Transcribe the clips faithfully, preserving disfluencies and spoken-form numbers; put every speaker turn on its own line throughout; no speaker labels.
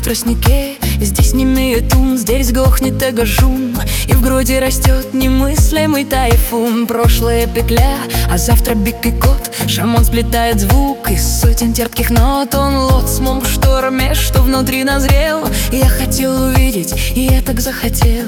тростнике. Здесь не имеет ум, здесь глохнет эго шум, и в груди растет немыслимый тайфун. Прошлое петля, а завтра бик и кот. Шаман сплетает звук из сотен терпких нот. Он лоцман в шторме, что внутри назрел. Я хотел увидеть, и я так захотел.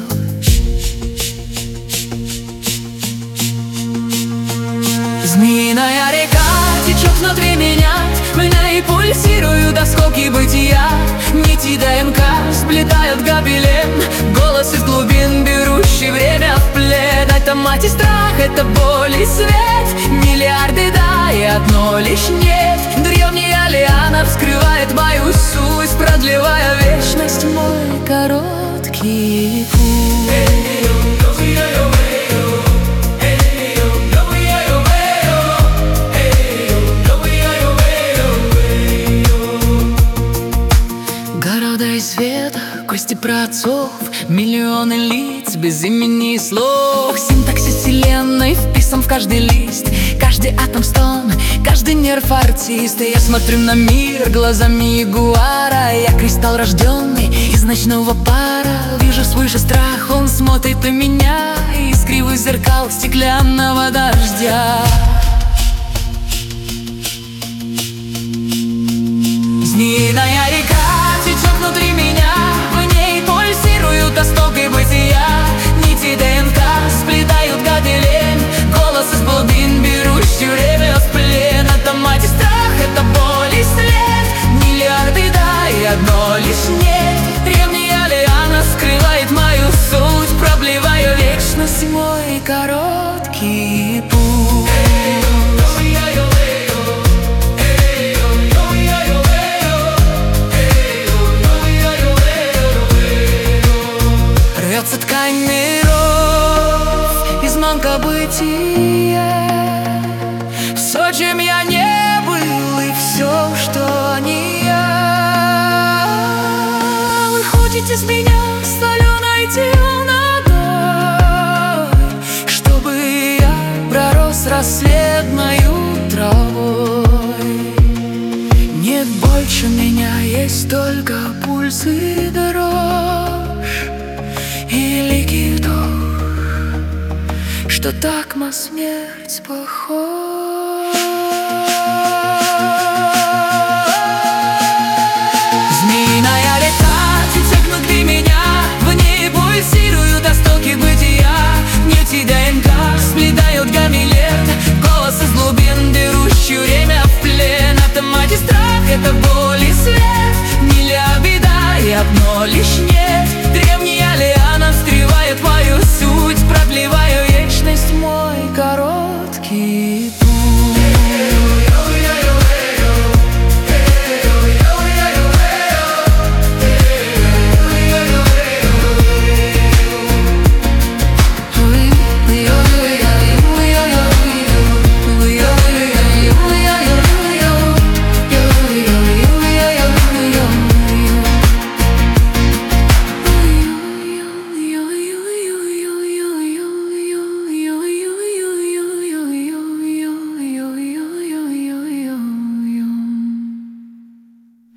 Змеиная река течет внутри меня, в ней пульсируют осколки бытия. Нити ДНК сплетают гобелен, голос из глубин, берущий время в плен. Это мать и страх, это боль и свет, миллиарды да и одно лишь нет. Древняя лиана вскрывает мою суть, продлевая вечность мой короткий путь. Света, кости праотцов, миллионы лиц без имени и слов. Синтаксис вселенной вписан в каждый лист, каждый атом стон, каждый нерв артист. И я смотрю на мир глазами ягуара. Я кристалл, рожденный из ночного пара. Вижу свой же страх, он смотрит на меня из кривых зеркал стеклянного дождя. Змеиная река течет внутри меня, в ней пульсируют осколки бытия. Нити ДНК сплетают гобелен, голос из глубин, берущий время в плен. Это мать и страх, это боль и след, миллиарды да и одно лишь нет. Древняя лиана скрывает мою суть, продлевая вечность мой короткий путь. Рвется ткань миров, изнанка бытия. Все, чем я не был, и все, что не я. Вы хотите с меня соленой темнотой, чтобы я пророс рассветною травой. Нет больше меня, есть только пульс и дрожь, и ликий вдох, что так на смерть похож.